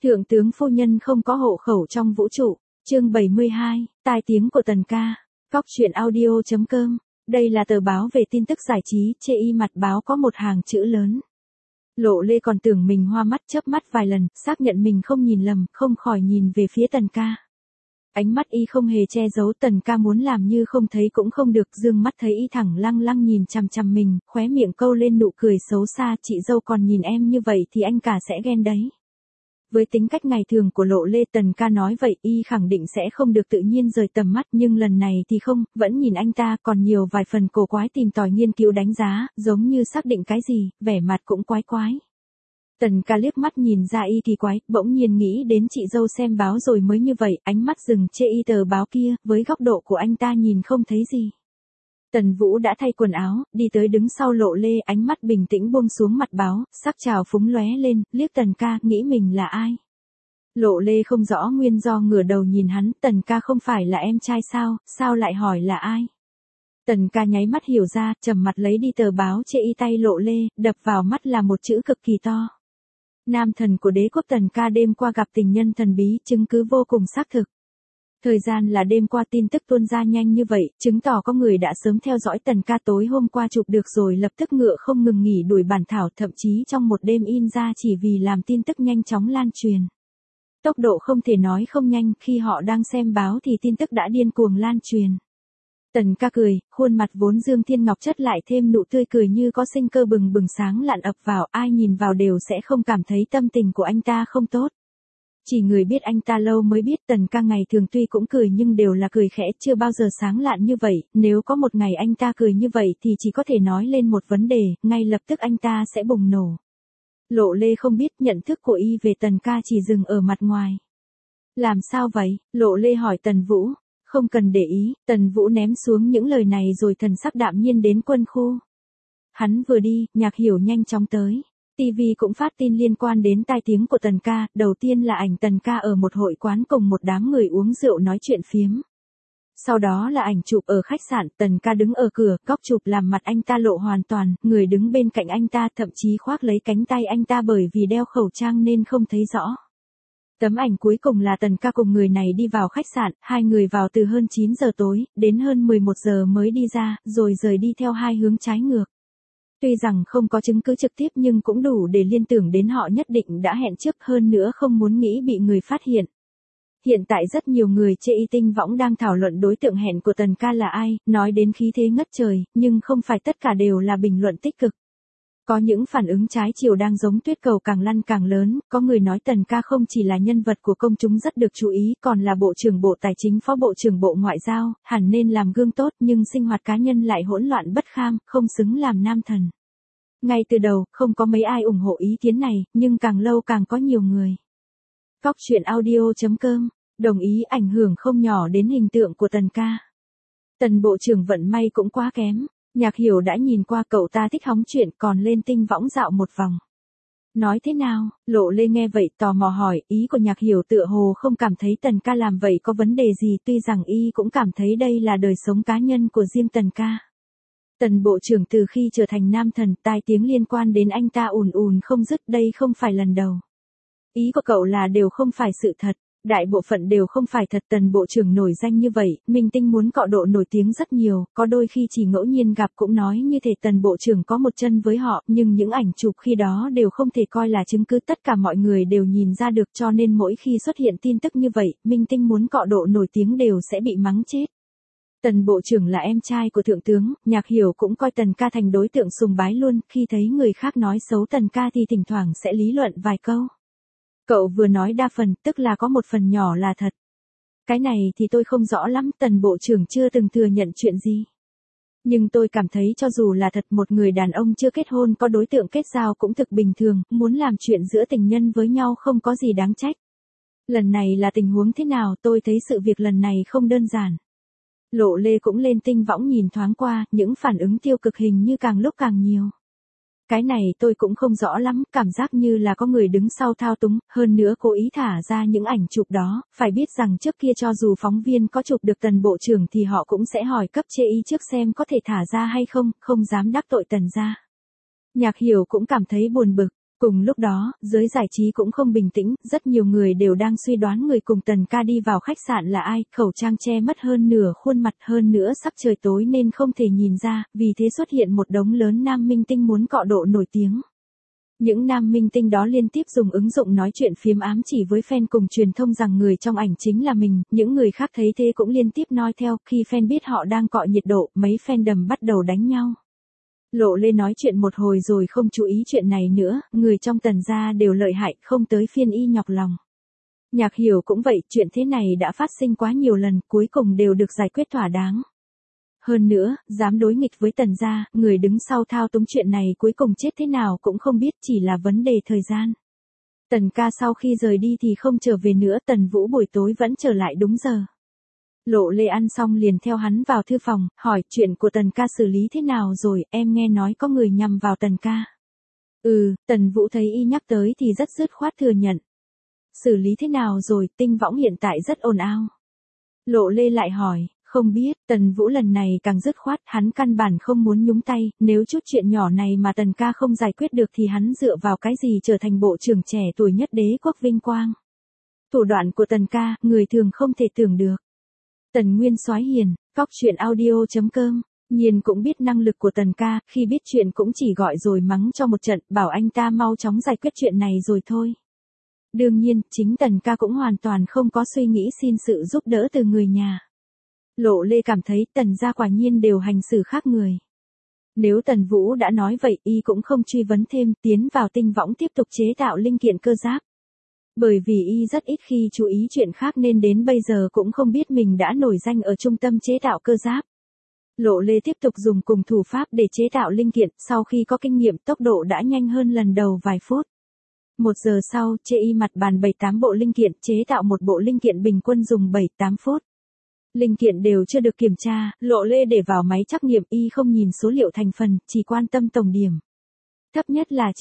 Thượng tướng phu nhân không có hộ khẩu trong vũ trụ. Chương 72, tai tiếng của Tần ca. Góc truyện audio.com. Đây là tờ báo về tin tức giải trí, chê y mặt báo có một hàng chữ lớn. Lộ Lê còn tưởng mình hoa mắt, chớp mắt vài lần, xác nhận mình không nhìn lầm, không khỏi nhìn về phía Tần ca. Ánh mắt y không hề che giấu, Tần ca muốn làm như không thấy cũng không được, dương mắt thấy y thẳng lăng lăng nhìn chằm chằm mình, khóe miệng câu lên nụ cười xấu xa, chị dâu còn nhìn em như vậy thì anh cả sẽ ghen đấy. Với tính cách ngày thường của Lộ Lê, Tần ca nói vậy y khẳng định sẽ không được tự nhiên rời tầm mắt, nhưng lần này thì không, vẫn nhìn anh ta, còn nhiều vài phần cổ quái tìm tòi nghiên cứu đánh giá, giống như xác định cái gì, vẻ mặt cũng quái quái. Tần ca liếc mắt nhìn ra y kỳ quái, bỗng nhiên nghĩ đến chị dâu xem báo rồi mới như vậy, ánh mắt dừng chê y tờ báo kia, với góc độ của anh ta nhìn không thấy gì. Tần Vũ đã thay quần áo, đi tới đứng sau Lộ Lê, ánh mắt bình tĩnh buông xuống mặt báo, sắc trào phúng lóe lên, liếc Tần ca, nghĩ mình là ai. Lộ Lê không rõ nguyên do, ngửa đầu nhìn hắn, Tần ca không phải là em trai sao lại hỏi là ai. Tần ca nháy mắt hiểu ra, trầm mặt lấy đi tờ báo chê y tay Lộ Lê, đập vào mắt là một chữ cực kỳ to. Nam thần của đế quốc. Tần ca đêm qua gặp tình nhân thần bí, chứng cứ vô cùng xác thực. Thời gian là đêm qua, tin tức tuôn ra nhanh như vậy, chứng tỏ có người đã sớm theo dõi Tần ca, tối hôm qua chụp được rồi lập tức ngựa không ngừng nghỉ đuổi bản thảo, thậm chí trong một đêm in ra chỉ vì làm tin tức nhanh chóng lan truyền. Tốc độ không thể nói không nhanh, khi họ đang xem báo thì tin tức đã điên cuồng lan truyền. Tần ca cười, khuôn mặt vốn dương thiên ngọc chất lại thêm nụ tươi cười như có sinh cơ bừng bừng sáng lạn ập vào, ai nhìn vào đều sẽ không cảm thấy tâm tình của anh ta không tốt. Chỉ người biết anh ta lâu mới biết, Tần ca ngày thường tuy cũng cười nhưng đều là cười khẽ, chưa bao giờ sáng lạn như vậy, nếu có một ngày anh ta cười như vậy thì chỉ có thể nói lên một vấn đề, ngay lập tức anh ta sẽ bùng nổ. Lộ Lê không biết, nhận thức của y về Tần ca chỉ dừng ở mặt ngoài. Làm sao vậy? Lộ Lê hỏi Tần Vũ. Không cần để ý, Tần Vũ ném xuống những lời này rồi thần sắc đạm nhiên đến quân khu. Hắn vừa đi, Nhạc Hiểu nhanh chóng tới. TV cũng phát tin liên quan đến tai tiếng của Tần ca, đầu tiên là ảnh Tần ca ở một hội quán cùng một đám người uống rượu nói chuyện phiếm. Sau đó là ảnh chụp ở khách sạn, Tần ca đứng ở cửa, góc chụp làm mặt anh ta lộ hoàn toàn, người đứng bên cạnh anh ta thậm chí khoác lấy cánh tay anh ta bởi vì đeo khẩu trang nên không thấy rõ. Tấm ảnh cuối cùng là Tần ca cùng người này đi vào khách sạn, hai người vào từ hơn 9 giờ tối, đến hơn 11 giờ mới đi ra, rồi rời đi theo hai hướng trái ngược. Tuy rằng không có chứng cứ trực tiếp nhưng cũng đủ để liên tưởng đến họ nhất định đã hẹn trước, hơn nữa không muốn nghĩ bị người phát hiện. Hiện tại rất nhiều người chê y tinh võng đang thảo luận đối tượng hẹn của Tần ca là ai, nói đến khí thế ngất trời, nhưng không phải tất cả đều là bình luận tích cực. Có những phản ứng trái chiều đang giống tuyết cầu càng lăn càng lớn, có người nói Tần ca không chỉ là nhân vật của công chúng rất được chú ý, còn là Bộ trưởng Bộ Tài chính, Phó Bộ trưởng Bộ Ngoại giao, hẳn nên làm gương tốt nhưng sinh hoạt cá nhân lại hỗn loạn bất kham, không xứng làm nam thần. Ngay từ đầu, không có mấy ai ủng hộ ý kiến này, nhưng càng lâu càng có nhiều người. Góc truyện audio.com, đồng ý ảnh hưởng không nhỏ đến hình tượng của Tần ca. Tần Bộ trưởng vận may cũng quá kém. Nhạc Hiểu đã nhìn qua, cậu ta thích hóng chuyện còn lên tinh võng dạo một vòng. Nói thế nào? Lộ Lê nghe vậy tò mò hỏi, ý của Nhạc Hiểu tựa hồ không cảm thấy Tần ca làm vậy có vấn đề gì, tuy rằng y cũng cảm thấy đây là đời sống cá nhân của riêng Tần ca. Tần Bộ trưởng từ khi trở thành nam thần, tai tiếng liên quan đến anh ta ùn ùn không dứt, đây không phải lần đầu. Ý của cậu là đều không phải sự thật. Đại bộ phận đều không phải thật. Tần Bộ trưởng nổi danh như vậy, minh tinh muốn cọ độ nổi tiếng rất nhiều, có đôi khi chỉ ngẫu nhiên gặp cũng nói như thể Tần Bộ trưởng có một chân với họ, nhưng những ảnh chụp khi đó đều không thể coi là chứng cứ, tất cả mọi người đều nhìn ra được, cho nên mỗi khi xuất hiện tin tức như vậy, minh tinh muốn cọ độ nổi tiếng đều sẽ bị mắng chết. Tần Bộ trưởng là em trai của Thượng tướng, Nhạc Hiểu cũng coi Tần ca thành đối tượng sùng bái luôn, khi thấy người khác nói xấu Tần ca thì thỉnh thoảng sẽ lý luận vài câu. Cậu vừa nói đa phần, tức là có một phần nhỏ là thật. Cái này thì tôi không rõ lắm, Tần Bộ trưởng chưa từng thừa nhận chuyện gì. Nhưng tôi cảm thấy cho dù là thật, một người đàn ông chưa kết hôn có đối tượng kết giao cũng thực bình thường, muốn làm chuyện giữa tình nhân với nhau không có gì đáng trách. Lần này là tình huống thế nào, tôi thấy sự việc lần này không đơn giản. Lộ Lê cũng lên tinh võng nhìn thoáng qua, những phản ứng tiêu cực hình như càng lúc càng nhiều. Cái này tôi cũng không rõ lắm, cảm giác như là có người đứng sau thao túng, hơn nữa cố ý thả ra những ảnh chụp đó, phải biết rằng trước kia cho dù phóng viên có chụp được Tần Bộ trưởng thì họ cũng sẽ hỏi cấp chê y trước xem có thể thả ra hay không, không dám đắc tội Tần gia. Nhạc Hiểu cũng cảm thấy buồn bực, Cùng lúc đó, giới giải trí cũng không bình tĩnh, rất nhiều người đều đang suy đoán người cùng Tần Ca đi vào khách sạn là ai, khẩu trang che mất hơn nửa khuôn mặt, hơn nữa sắp trời tối nên không thể nhìn ra, vì thế xuất hiện một đống lớn nam minh tinh muốn cọ độ nổi tiếng. Những nam minh tinh đó liên tiếp dùng ứng dụng nói chuyện phiếm ám chỉ với fan cùng truyền thông rằng người trong ảnh chính là mình, những người khác thấy thế cũng liên tiếp nói theo, khi fan biết họ đang cọ nhiệt độ, mấy fandom bắt đầu đánh nhau. Lộ Lê nói chuyện một hồi rồi không chú ý chuyện này nữa, người trong Tần gia đều lợi hại, không tới phiên y nhọc lòng. Nhạc Hiểu cũng vậy, chuyện thế này đã phát sinh quá nhiều lần, cuối cùng đều được giải quyết thỏa đáng. Hơn nữa, dám đối nghịch với Tần gia, người đứng sau thao túng chuyện này cuối cùng chết thế nào cũng không biết, chỉ là vấn đề thời gian. Tần Ca sau khi rời đi thì không trở về nữa, Tần Vũ buổi tối vẫn trở lại đúng giờ. Lộ Lê ăn xong liền theo hắn vào thư phòng, hỏi chuyện của Tần Ca xử lý thế nào rồi, em nghe nói có người nhằm vào Tần Ca. Tần Vũ thấy y nhắc tới thì rất dứt khoát thừa nhận. Xử lý thế nào rồi, Tinh Võng hiện tại rất ồn ào. Lộ Lê lại hỏi, không biết, Tần Vũ lần này càng dứt khoát, hắn căn bản không muốn nhúng tay, nếu chút chuyện nhỏ này mà Tần Ca không giải quyết được thì hắn dựa vào cái gì trở thành bộ trưởng trẻ tuổi nhất đế quốc vinh quang. Thủ đoạn của Tần Ca, người thường không thể tưởng được. Tần Nguyên Soái hiền, vóc.audio.com, Nhiên cũng biết năng lực của Tần Ca, khi biết chuyện cũng chỉ gọi rồi mắng cho một trận, bảo anh ta mau chóng giải quyết chuyện này rồi thôi. Đương nhiên, chính Tần Ca cũng hoàn toàn không có suy nghĩ xin sự giúp đỡ từ người nhà. Lộ Lê cảm thấy Tần gia quả nhiên đều hành xử khác người. Nếu Tần Vũ đã nói vậy, y cũng không truy vấn thêm, tiến vào Tinh Võng tiếp tục chế tạo linh kiện cơ giáp. Bởi vì y rất ít khi chú ý chuyện khác nên đến bây giờ cũng không biết mình đã nổi danh ở trung tâm chế tạo cơ giáp. Lộ Lê tiếp tục dùng cùng thủ pháp để chế tạo linh kiện, sau khi có kinh nghiệm tốc độ đã nhanh hơn lần đầu vài phút. 1 giờ sau, chê y mặt bàn 7-8 bộ linh kiện, chế tạo một bộ linh kiện bình quân dùng 7-8 phút. Linh kiện đều chưa được kiểm tra, Lộ Lê để vào máy trắc nghiệm, y không nhìn số liệu thành phần, chỉ quan tâm tổng điểm. Thấp nhất là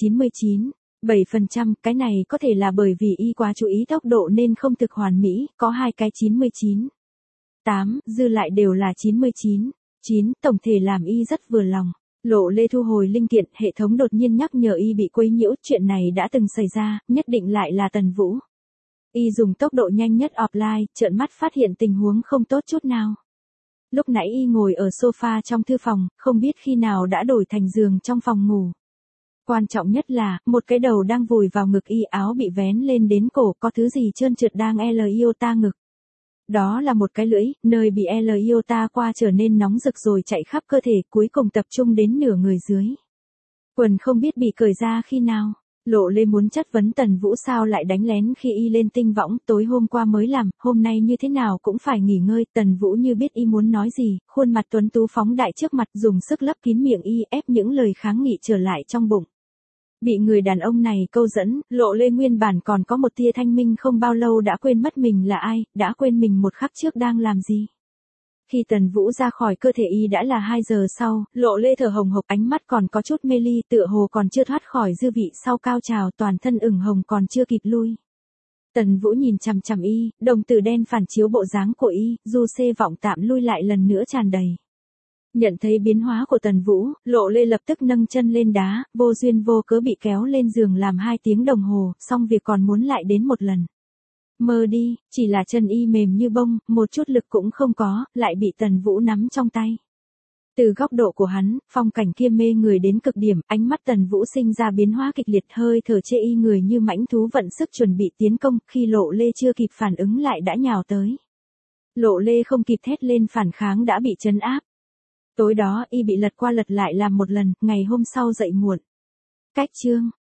99,7%, cái này có thể là bởi vì y quá chú ý tốc độ nên không thực hoàn mỹ, có 2 cái 99,8, dư lại đều là 99,9, tổng thể làm y rất vừa lòng. Lộ Lê thu hồi linh kiện, hệ thống đột nhiên nhắc nhở y bị quấy nhiễu, chuyện này đã từng xảy ra, nhất định lại là Tần Vũ. Y dùng tốc độ nhanh nhất offline, trợn mắt phát hiện tình huống không tốt chút nào. Lúc nãy y ngồi ở sofa trong thư phòng, không biết khi nào đã đổi thành giường trong phòng ngủ. Quan trọng nhất là, một cái đầu đang vùi vào ngực y, áo bị vén lên đến cổ, có thứ gì trơn trượt đang iota ngực. Đó là một cái lưỡi, nơi bị iota qua trở nên nóng rực rồi chạy khắp cơ thể, cuối cùng tập trung đến nửa người dưới. Quần không biết bị cởi ra khi nào. Lộ Lê muốn chất vấn Tần Vũ sao lại đánh lén khi y lên Tinh Võng, tối hôm qua mới làm, hôm nay như thế nào cũng phải nghỉ ngơi. Tần Vũ như biết y muốn nói gì, khuôn mặt tuấn tú phóng đại trước mặt, dùng sức lấp kín miệng y, ép những lời kháng nghị trở lại trong bụng. Bị người đàn ông này câu dẫn, Lộ Lê nguyên bản còn có một tia thanh minh, không bao lâu đã quên mất mình là ai, đã quên mình một khắc trước đang làm gì. Khi Tần Vũ ra khỏi cơ thể y đã là 2 giờ sau, Lộ Lê thở hồng hộc, ánh mắt còn có chút mê ly, tựa hồ còn chưa thoát khỏi dư vị sau cao trào, toàn thân ửng hồng còn chưa kịp lui. Tần Vũ nhìn chằm chằm y, đồng tử đen phản chiếu bộ dáng của y, du xê vọng tạm lui lại lần nữa tràn đầy. Nhận thấy biến hóa của Tần Vũ, Lộ Lê lập tức nâng chân lên đá, vô duyên vô cớ bị kéo lên giường làm 2 tiếng đồng hồ, xong việc còn muốn lại đến một lần. Mơ đi, chỉ là chân y mềm như bông, một chút lực cũng không có, lại bị Tần Vũ nắm trong tay. Từ góc độ của hắn, phong cảnh kia mê người đến cực điểm, ánh mắt Tần Vũ sinh ra biến hóa kịch liệt, hơi thở chê y người như mãnh thú vận sức chuẩn bị tiến công, khi Lộ Lê chưa kịp phản ứng lại đã nhào tới. Lộ Lê không kịp thét lên phản kháng đã bị trấn áp. Tối đó y bị lật qua lật lại làm một lần, ngày hôm sau dậy muộn. Cách chương